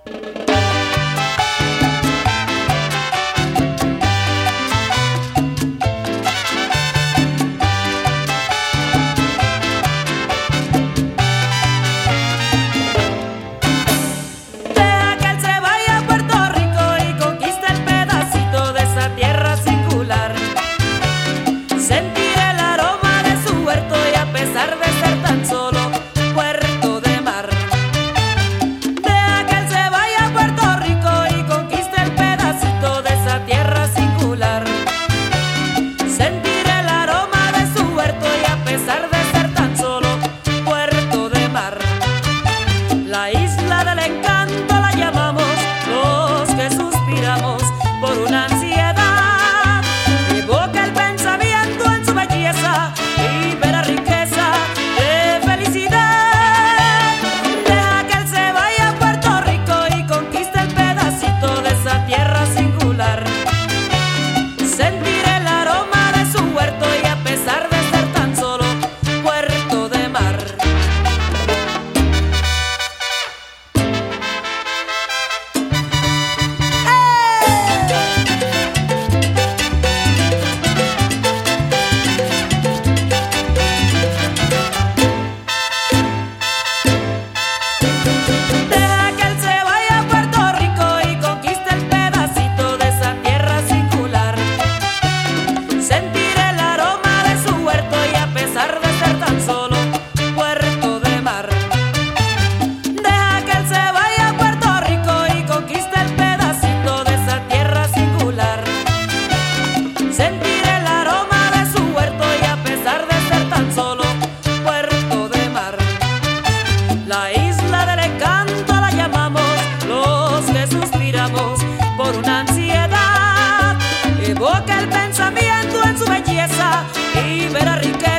La isla del encanto la llamamos los que suspiramos por una ansiedad. Evoca el pensamiento en su belleza y verá riqueza de felicidad. Deja que él se vaya a Puerto Rico y conquiste el pedacito de esa tierra singular. Sentir el aroma de su huerto y a pesar de ser tan solo puerto de mar. Sentir el aroma de su huerto y a pesar de ser tan solo puerto de mar. La isla del encanto la llamamos los que suspiramos por una ansiedad. Evoca el pensamiento en su belleza y verá riqueza